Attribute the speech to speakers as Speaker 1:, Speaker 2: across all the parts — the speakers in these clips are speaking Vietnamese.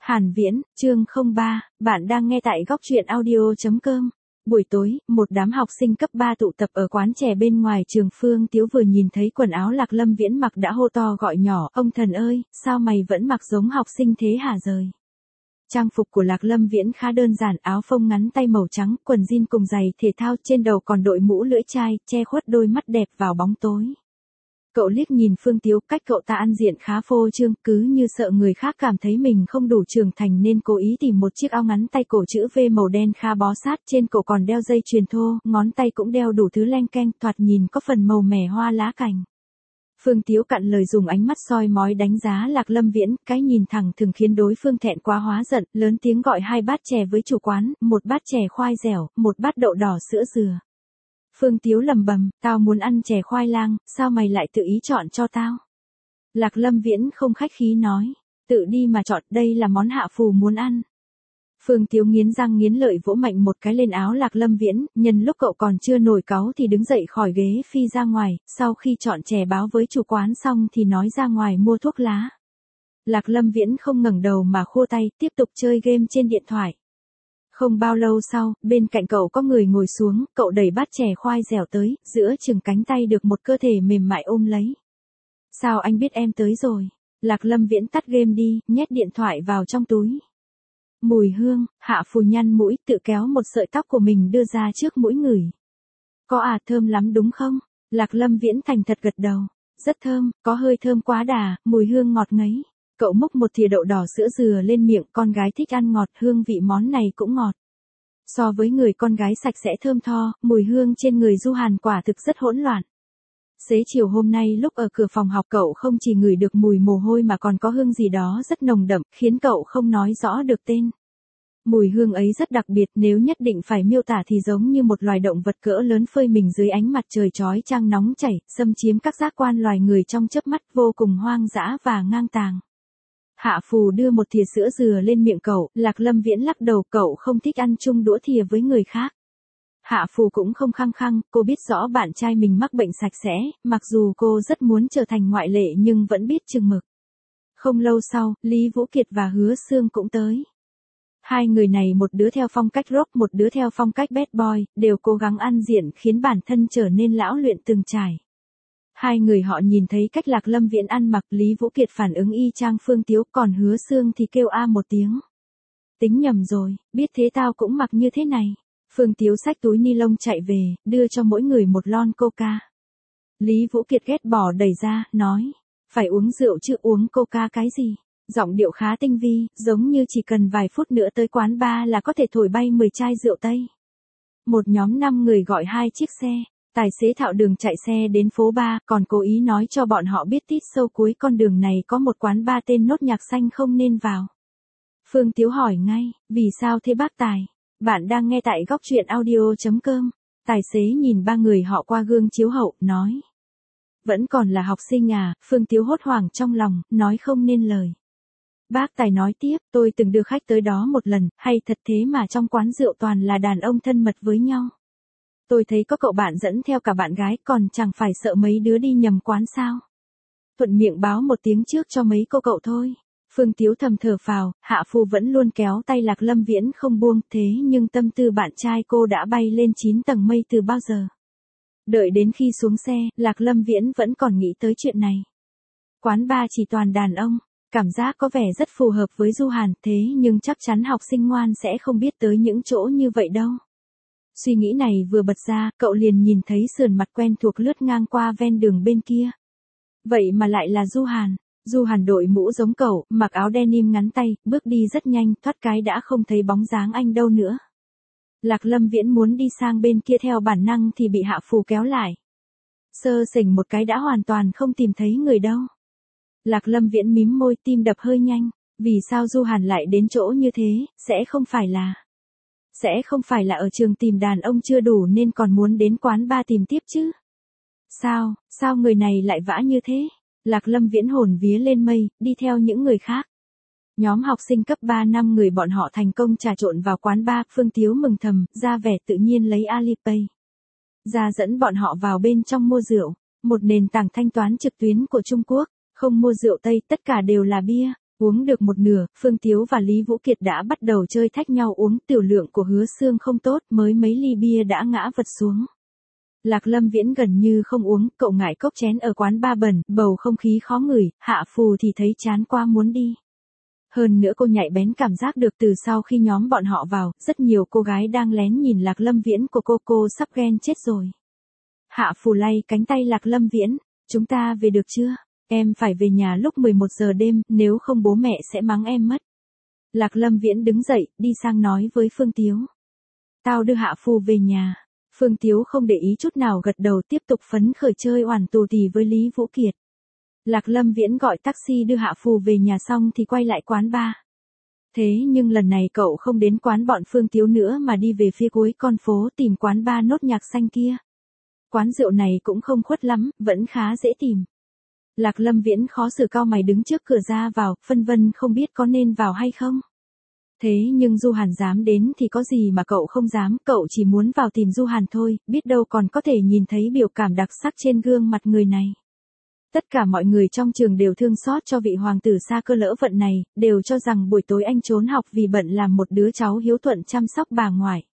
Speaker 1: Hàn Viễn, chương 03, bạn đang nghe tại góc truyện audio.com. Buổi tối, một đám học sinh cấp 3 tụ tập ở quán chè bên ngoài trường. Phương Tiếu vừa nhìn thấy quần áo Lạc Lâm Viễn mặc đã hô to gọi nhỏ, ông thần ơi, sao mày vẫn mặc giống học sinh thế hả rời. Trang phục của Lạc Lâm Viễn khá đơn giản, áo phông ngắn tay màu trắng, quần jean cùng giày thể thao, trên đầu còn đội mũ lưỡi chai, che khuất đôi mắt đẹp vào bóng tối. Cậu liếc nhìn Phương Tiếu, cách cậu ta ăn diện khá phô trương, cứ như sợ người khác cảm thấy mình không đủ trưởng thành nên cố ý tìm một chiếc áo ngắn tay cổ chữ V màu đen khá bó sát, trên cổ còn đeo dây chuyền thô, ngón tay cũng đeo đủ thứ leng keng, thoạt nhìn có phần màu mè hoa lá cành. Phương Tiếu cạn lời dùng ánh mắt soi mói đánh giá Lạc Lâm Viễn, cái nhìn thẳng thường khiến đối phương thẹn quá hóa giận, lớn tiếng gọi 2 bát chè với chủ quán, 1 bát chè khoai dẻo, 1 bát đậu đỏ sữa dừa. Phương Tiếu lầm bầm, tao muốn ăn chè khoai lang, sao mày lại tự ý chọn cho tao? Lạc Lâm Viễn không khách khí nói, tự đi mà chọn, đây là món Hạ Phù muốn ăn. Phương Tiếu nghiến răng nghiến lợi vỗ mạnh một cái lên áo Lạc Lâm Viễn, nhân lúc cậu còn chưa nổi cáu thì đứng dậy khỏi ghế phi ra ngoài, sau khi chọn chè báo với chủ quán xong thì nói ra ngoài mua thuốc lá. Lạc Lâm Viễn không ngẩng đầu mà khua tay, tiếp tục chơi game trên điện thoại. Không bao lâu sau, bên cạnh cậu có người ngồi xuống, cậu đẩy bát chè khoai dẻo tới, giữa chừng cánh tay được một cơ thể mềm mại ôm lấy. Sao anh biết em tới rồi? Lạc Lâm Viễn tắt game đi, nhét điện thoại vào trong túi. Mùi hương, Hạ Phù nhăn mũi, tự kéo một sợi tóc của mình đưa ra trước mũi ngửi. Có à, thơm lắm đúng không? Lạc Lâm Viễn thành thật gật đầu. Rất thơm, có hơi thơm quá đà, mùi hương ngọt ngấy. Cậu múc một thìa đậu đỏ sữa dừa lên miệng, con gái thích ăn ngọt, hương vị món này cũng ngọt. So với người con gái sạch sẽ thơm tho, mùi hương trên người Du Hàn quả thực rất hỗn loạn. Xế chiều hôm nay lúc ở cửa phòng học cậu không chỉ ngửi được mùi mồ hôi mà còn có hương gì đó rất nồng đậm, khiến cậu không nói rõ được tên. Mùi hương ấy rất đặc biệt, nếu nhất định phải miêu tả thì giống như một loài động vật cỡ lớn phơi mình dưới ánh mặt trời chói chang nóng chảy, xâm chiếm các giác quan loài người trong chớp mắt, vô cùng hoang dã và ngang tàng. Hạ Phù đưa một thìa sữa dừa lên miệng cậu, Lạc Lâm Viễn lắc đầu, cậu không thích ăn chung đũa thìa với người khác. Hạ Phù cũng không khăng khăng, cô biết rõ bạn trai mình mắc bệnh sạch sẽ, mặc dù cô rất muốn trở thành ngoại lệ nhưng vẫn biết chừng mực. Không lâu sau, Lý Vũ Kiệt và Hứa Sương cũng tới. Hai người này một đứa theo phong cách rock, một đứa theo phong cách bad boy, đều cố gắng ăn diện khiến bản thân trở nên lão luyện từng trải. Hai người họ nhìn thấy cách Lạc Lâm Viễn ăn mặc, Lý Vũ Kiệt phản ứng y chang Phương Tiếu, còn Hứa Sương thì kêu a một tiếng. Tính nhầm rồi, biết thế tao cũng mặc như thế này. Phương Tiếu xách túi ni lông chạy về, đưa cho mỗi người một lon coca. Lý Vũ Kiệt ghét bỏ đẩy ra, nói, phải uống rượu chứ uống coca cái gì. Giọng điệu khá tinh vi, giống như chỉ cần vài phút nữa tới quán bar là có thể thổi bay 10 chai rượu Tây. Một nhóm 5 người gọi 2 chiếc xe. Tài xế thạo đường chạy xe đến phố Ba, còn cố ý nói cho bọn họ biết tít sâu cuối con đường này có một quán bar tên Nốt Nhạc Xanh không nên vào. Phương Tiếu hỏi ngay, vì sao thế bác Tài? Bạn đang nghe tại góc truyện audio.com. Tài xế nhìn 3 người họ qua gương chiếu hậu, nói. Vẫn còn là học sinh à? Phương Tiếu hốt hoảng trong lòng, nói không nên lời. Bác Tài nói tiếp, tôi từng đưa khách tới đó một lần, hay thật thế mà trong quán rượu toàn là đàn ông thân mật với nhau. Tôi thấy có cậu bạn dẫn theo cả bạn gái, còn chẳng phải sợ mấy đứa đi nhầm quán sao. Thuận miệng báo một tiếng trước cho mấy cô cậu thôi. Phương Tiếu thầm thở phào, Hạ Phù vẫn luôn kéo tay Lạc Lâm Viễn không buông, thế nhưng tâm tư bạn trai cô đã bay lên 9 tầng mây từ bao giờ. Đợi đến khi xuống xe, Lạc Lâm Viễn vẫn còn nghĩ tới chuyện này. Quán bar chỉ toàn đàn ông, cảm giác có vẻ rất phù hợp với Du Hàn, thế nhưng chắc chắn học sinh ngoan sẽ không biết tới những chỗ như vậy đâu. Suy nghĩ này vừa bật ra, cậu liền nhìn thấy sườn mặt quen thuộc lướt ngang qua ven đường bên kia. Vậy mà lại là Du Hàn. Du Hàn đội mũ giống cậu, mặc áo denim ngắn tay, bước đi rất nhanh, thoát cái đã không thấy bóng dáng anh đâu nữa. Lạc Lâm Viễn muốn đi sang bên kia theo bản năng thì bị Hạ Phù kéo lại. Sơ sẩy một cái đã hoàn toàn không tìm thấy người đâu. Lạc Lâm Viễn mím môi, tim đập hơi nhanh. Vì sao Du Hàn lại đến chỗ như thế, sẽ không phải là ở trường tìm đàn ông chưa đủ nên còn muốn đến quán bar tìm tiếp chứ? Sao người này lại vã như thế? Lạc Lâm Viễn hồn vía lên mây, đi theo những người khác. Nhóm học sinh cấp 3 5 người bọn họ thành công trà trộn vào quán bar, Phương Tiếu mừng thầm, ra vẻ tự nhiên lấy Alipay ra dẫn bọn họ vào bên trong mua rượu, một nền tảng thanh toán trực tuyến của Trung Quốc, không mua rượu Tây, tất cả đều là bia. Uống được một nửa, Phương Tiếu và Lý Vũ Kiệt đã bắt đầu chơi thách nhau uống, tiểu lượng của Hứa Xương không tốt, mới mấy ly bia đã ngã vật xuống. Lạc Lâm Viễn gần như không uống, cậu ngại cốc chén ở quán bar bẩn, bầu không khí khó ngửi, Hạ Phù thì thấy chán quá muốn đi. Hơn nữa cô nhạy bén cảm giác được từ sau khi nhóm bọn họ vào, rất nhiều cô gái đang lén nhìn Lạc Lâm Viễn của cô sắp ghen chết rồi. Hạ Phù lay cánh tay Lạc Lâm Viễn, chúng ta về được chưa? Em phải về nhà lúc 11 giờ đêm, nếu không bố mẹ sẽ mắng em mất. Lạc Lâm Viễn đứng dậy, đi sang nói với Phương Tiếu. Tao đưa Hạ Phù về nhà. Phương Tiếu không để ý chút nào gật đầu tiếp tục phấn khởi chơi oản tù tì với Lý Vũ Kiệt. Lạc Lâm Viễn gọi taxi đưa Hạ Phù về nhà xong thì quay lại quán bar. Thế nhưng lần này cậu không đến quán bọn Phương Tiếu nữa mà đi về phía cuối con phố tìm quán bar Nốt Nhạc Xanh kia. Quán rượu này cũng không khuất lắm, vẫn khá dễ tìm. Lạc Lâm Viễn khó xử cau mày đứng trước cửa ra vào, phân vân không biết có nên vào hay không. Thế nhưng Du Hàn dám đến thì có gì mà cậu không dám, cậu chỉ muốn vào tìm Du Hàn thôi, biết đâu còn có thể nhìn thấy biểu cảm đặc sắc trên gương mặt người này. Tất cả mọi người trong trường đều thương xót cho vị hoàng tử xa cơ lỡ vận này, đều cho rằng buổi tối anh trốn học vì bận làm một đứa cháu hiếu thuận chăm sóc bà ngoại.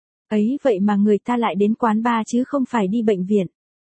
Speaker 1: Ấy vậy mà người ta lại đến quán bar chứ không phải đi bệnh viện.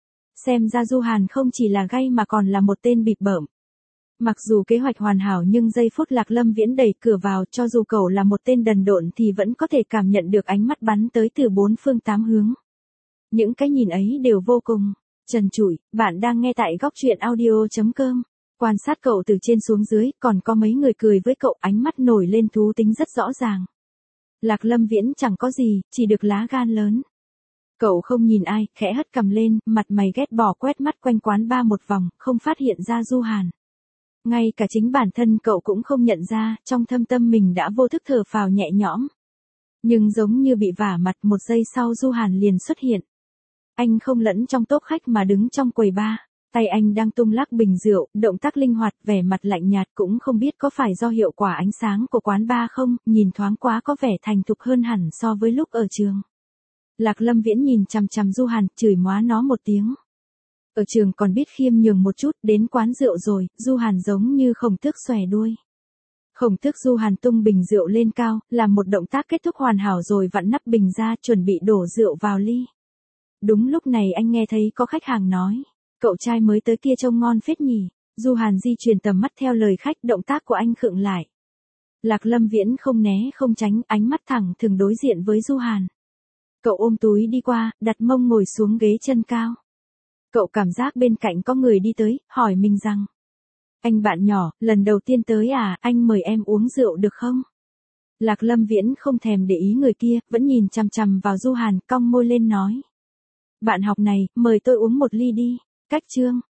Speaker 1: Xem ra Du Hàn không chỉ là gay mà còn là một tên bịp bợm. Mặc dù kế hoạch hoàn hảo nhưng giây phút Lạc Lâm Viễn đẩy cửa vào, cho dù cậu là một tên đần độn thì vẫn có thể cảm nhận được ánh mắt bắn tới từ bốn phương tám hướng. Những cái nhìn ấy đều vô cùng trần trụi. Bạn đang nghe tại góc truyện audio.com. Quan sát cậu từ trên xuống dưới, còn có mấy người cười với cậu, ánh mắt nổi lên thú tính rất rõ ràng. Lạc Lâm Viễn chẳng có gì, chỉ được lá gan lớn. Cậu không nhìn ai, khẽ hất cằm lên, mặt mày ghét bỏ quét mắt quanh quán bar một vòng, không phát hiện ra Du Hàn. Ngay cả chính bản thân cậu cũng không nhận ra, trong thâm tâm mình đã vô thức thở phào nhẹ nhõm. Nhưng giống như bị vả mặt, một giây sau Du Hàn liền xuất hiện. Anh không lẫn trong tốp khách mà đứng trong quầy bar. Tay anh đang tung lắc bình rượu, động tác linh hoạt, vẻ mặt lạnh nhạt, cũng không biết có phải do hiệu quả ánh sáng của quán bar không, nhìn thoáng quá có vẻ thành thục hơn hẳn so với lúc ở trường. Lạc Lâm Viễn nhìn chằm chằm Du Hàn, chửi móa nó một tiếng. Ở trường còn biết khiêm nhường một chút, đến quán rượu rồi, Du Hàn giống như khổng tước xòe đuôi. Khổng tước Du Hàn tung bình rượu lên cao, làm một động tác kết thúc hoàn hảo rồi vặn nắp bình ra, chuẩn bị đổ rượu vào ly. Đúng lúc này anh nghe thấy có khách hàng nói, cậu trai mới tới kia trông ngon phết nhỉ. Du Hàn di chuyển tầm mắt theo lời khách, động tác của anh khựng lại. Lạc Lâm Viễn không né không tránh, ánh mắt thẳng thừng đối diện với Du Hàn. Cậu ôm túi đi qua, đặt mông ngồi xuống ghế chân cao. Cậu cảm giác bên cạnh có người đi tới, hỏi mình rằng. Anh bạn nhỏ, lần đầu tiên tới à, anh mời em uống rượu được không? Lạc Lâm Viễn không thèm để ý người kia, vẫn nhìn chằm chằm vào Du Hàn, cong môi lên nói. Bạn học này, mời tôi uống một ly đi. Cách chương.